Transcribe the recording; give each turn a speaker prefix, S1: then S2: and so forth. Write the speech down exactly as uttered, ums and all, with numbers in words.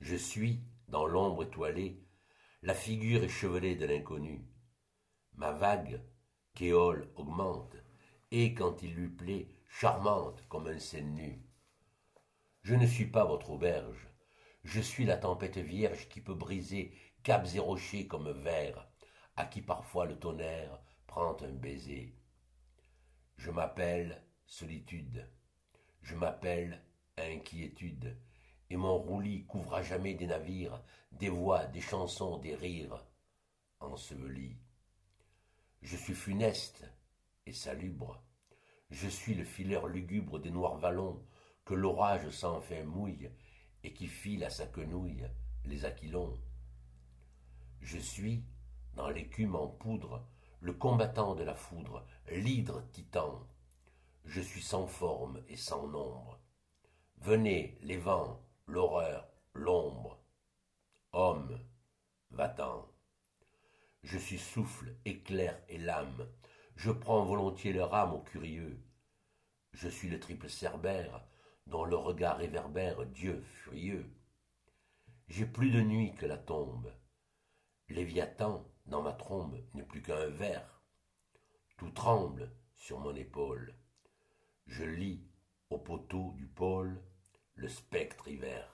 S1: Je suis, dans l'ombre étoilée, la figure échevelée de l'inconnu. Ma vague, qu'éole augmente, et, quand il lui plaît, charmante comme un ciel nu. Je ne suis pas votre auberge, je suis la tempête vierge qui peut briser caps et rochers comme verre, à qui parfois le tonnerre prend un baiser. Je m'appelle solitude, je m'appelle inquiétude, et mon roulis couvre à jamais des navires, des voix, des chansons, des rires, ensevelis. Je suis funeste et salubre, je suis le fileur lugubre des noirs vallons que l'orage sans fin mouille et qui file à sa quenouille les aquilons. Je suis, dans l'écume en poudre, le combattant de la foudre, l'hydre titan. Je suis sans forme et sans nombre. Venez, les vents, l'horreur, l'ombre. Homme, va-t'en. Je suis souffle, éclair et lame. Je prends volontiers leur âme aux curieux. Je suis le triple cerbère, dont le regard réverbère Dieu furieux. J'ai plus de nuit que la tombe. Léviathan, dans ma trombe, n'est plus qu'un ver. Tout tremble sur mon épaule. Je lis au poteau du pôle le spectre hiver.